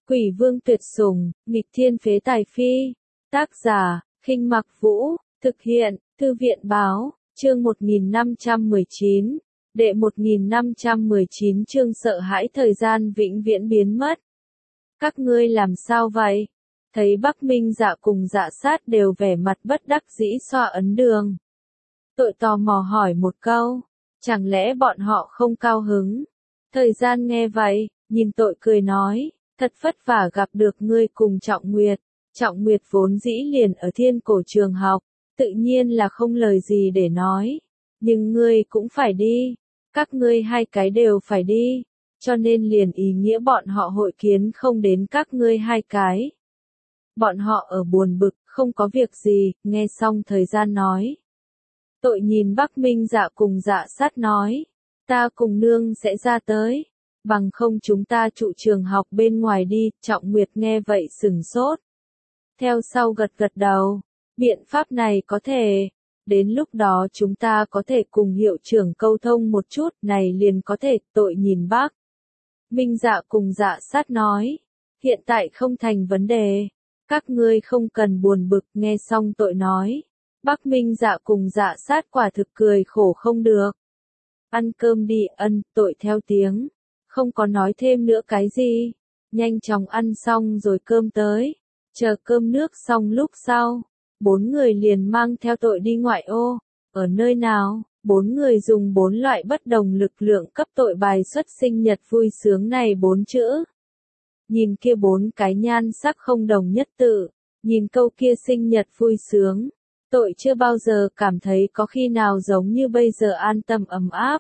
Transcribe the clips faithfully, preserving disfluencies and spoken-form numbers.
Quỷ vương tuyệt sủng, nghịch thiên phế tài phi. Tác giả, Khinh Mặc Vũ, thực hiện, Thư viện báo, chương một nghìn năm trăm mười chín, đệ một nghìn năm trăm mười chín chương sợ hãi thời gian vĩnh viễn biến mất. Các ngươi làm sao vậy? Thấy Bắc Minh Dạ cùng Dạ Sát đều vẻ mặt bất đắc dĩ xoa ấn đường. Tội tò mò hỏi một câu, chẳng lẽ bọn họ không cao hứng? Thời gian nghe vậy, nhìn tội cười nói, thật vất vả gặp được ngươi cùng Trọng Nguyệt. Trọng Nguyệt vốn dĩ liền ở Thiên Cổ trường học, tự nhiên là không lời gì để nói. Nhưng ngươi cũng phải đi, các ngươi hai cái đều phải đi, cho nên liền ý nghĩa bọn họ hội kiến không đến các ngươi hai cái. Bọn họ ở buồn bực, không có việc gì, nghe xong thời gian nói. Tội nhìn Bắc Minh Dạ cùng Dạ Sát nói, ta cùng nương sẽ ra tới, bằng không chúng ta trụ trường học bên ngoài đi. Trọng Nguyệt nghe vậy sửng sốt. Theo sau gật gật đầu, biện pháp này có thể, đến lúc đó chúng ta có thể cùng hiệu trưởng câu thông một chút, này liền có thể. Tội nhìn Bắc Minh Dạ cùng Dạ Sát nói, hiện tại không thành vấn đề, các ngươi không cần buồn bực. Nghe xong tội nói, Bắc Minh Dạ cùng Dạ Sát quả thực cười khổ không được. Ăn cơm đi. Ân. Tội theo tiếng, không có nói thêm nữa cái gì, nhanh chóng ăn xong rồi cơm tới. Chờ cơm nước xong lúc sau, bốn người liền mang theo tội đi ngoại ô. Ở nơi nào? Bốn người dùng bốn loại bất đồng lực lượng cấp tội bài xuất sinh nhật vui sướng này bốn chữ. Nhìn kia bốn cái nhan sắc không đồng nhất tự, nhìn câu kia sinh nhật vui sướng, tội chưa bao giờ cảm thấy có khi nào giống như bây giờ an tâm ấm áp.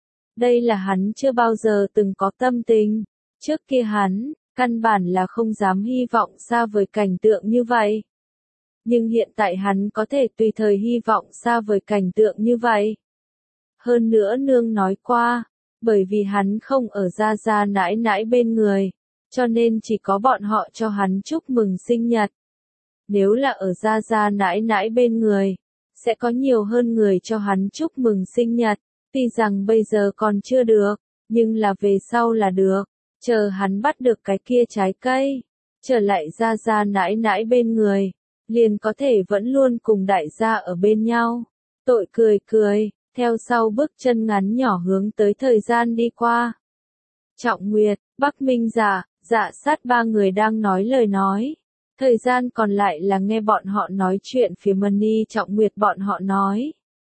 Đây là hắn chưa bao giờ từng có tâm tình, trước kia hắn, căn bản là không dám hy vọng xa vời cảnh tượng như vậy. Nhưng hiện tại hắn có thể tùy thời hy vọng xa vời cảnh tượng như vậy. Hơn nữa nương nói qua, bởi vì hắn không ở gia gia nãi nãi bên người, cho nên chỉ có bọn họ cho hắn chúc mừng sinh nhật. Nếu là ở gia gia nãi nãi bên người, sẽ có nhiều hơn người cho hắn chúc mừng sinh nhật. Tuy rằng bây giờ còn chưa được, nhưng là về sau là được. Chờ hắn bắt được cái kia trái cây, trở lại gia gia nãi nãi bên người, liền có thể vẫn luôn cùng đại gia ở bên nhau. Tội cười cười, theo sau bước chân ngắn nhỏ hướng tới thời gian đi qua. Trọng Nguyệt, Bắc Minh Dạ, Dạ Sát ba người đang nói lời nói. Thời gian còn lại là nghe bọn họ nói chuyện phía Mani. Trọng Nguyệt bọn họ nói,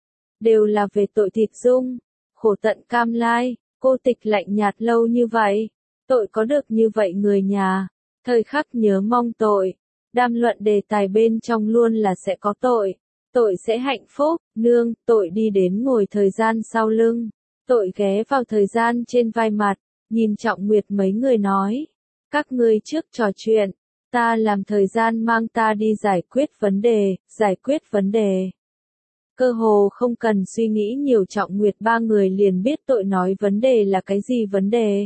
đều là về tội Thịt Dung, khổ tận cam lai. Cô Tịch lạnh nhạt lâu như vậy, tội có được như vậy người nhà, thời khắc nhớ mong tội. Đàm luận đề tài bên trong luôn là sẽ có tội, tội sẽ hạnh phúc. Nương. Tội đi đến ngồi thời gian sau lưng, tội ghé vào thời gian trên vai mặt, nhìn Trọng Nguyệt mấy người nói, các ngươi trước trò chuyện, ta làm thời gian mang ta đi giải quyết vấn đề. Giải quyết vấn đề. Cơ hồ không cần suy nghĩ nhiều, Trọng Nguyệt ba người liền biết tội nói vấn đề là cái gì vấn đề.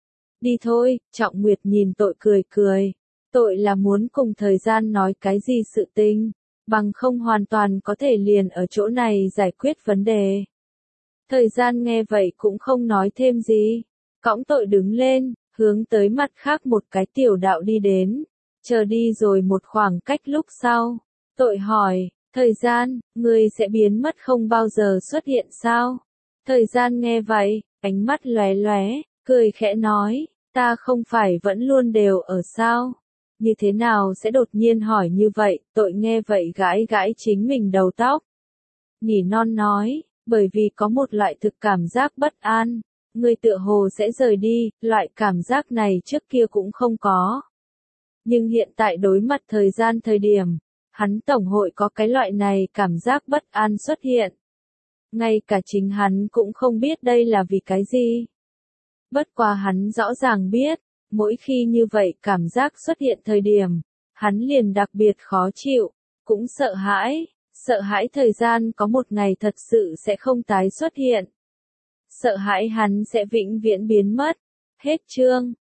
Đi thôi. Trọng Nguyệt nhìn tội cười cười. Tội là muốn cùng thời gian nói cái gì sự tình, bằng không hoàn toàn có thể liền ở chỗ này giải quyết vấn đề. Thời gian nghe vậy cũng không nói thêm gì, cõng tội đứng lên, hướng tới mặt khác một cái tiểu đạo đi đến. Chờ đi rồi một khoảng cách lúc sau, tội hỏi, thời gian, ngươi sẽ biến mất không bao giờ xuất hiện sao? Thời gian nghe vậy, ánh mắt lóe lóe, cười khẽ nói, ta không phải vẫn luôn đều ở sao? Như thế nào sẽ đột nhiên hỏi như vậy? Tội nghe vậy gãi gãi chính mình đầu tóc. Nỉ non nói, bởi vì có một loại thực cảm giác bất an, ngươi tựa hồ sẽ rời đi. Loại cảm giác này trước kia cũng không có. Nhưng hiện tại đối mặt thời gian thời điểm, hắn tổng hội có cái loại này cảm giác bất an xuất hiện. Ngay cả chính hắn cũng không biết đây là vì cái gì. Bất quá hắn rõ ràng biết, mỗi khi như vậy cảm giác xuất hiện thời điểm, hắn liền đặc biệt khó chịu, cũng sợ hãi, sợ hãi thời gian có một ngày thật sự sẽ không tái xuất hiện. Sợ hãi hắn sẽ vĩnh viễn biến mất. Hết chương.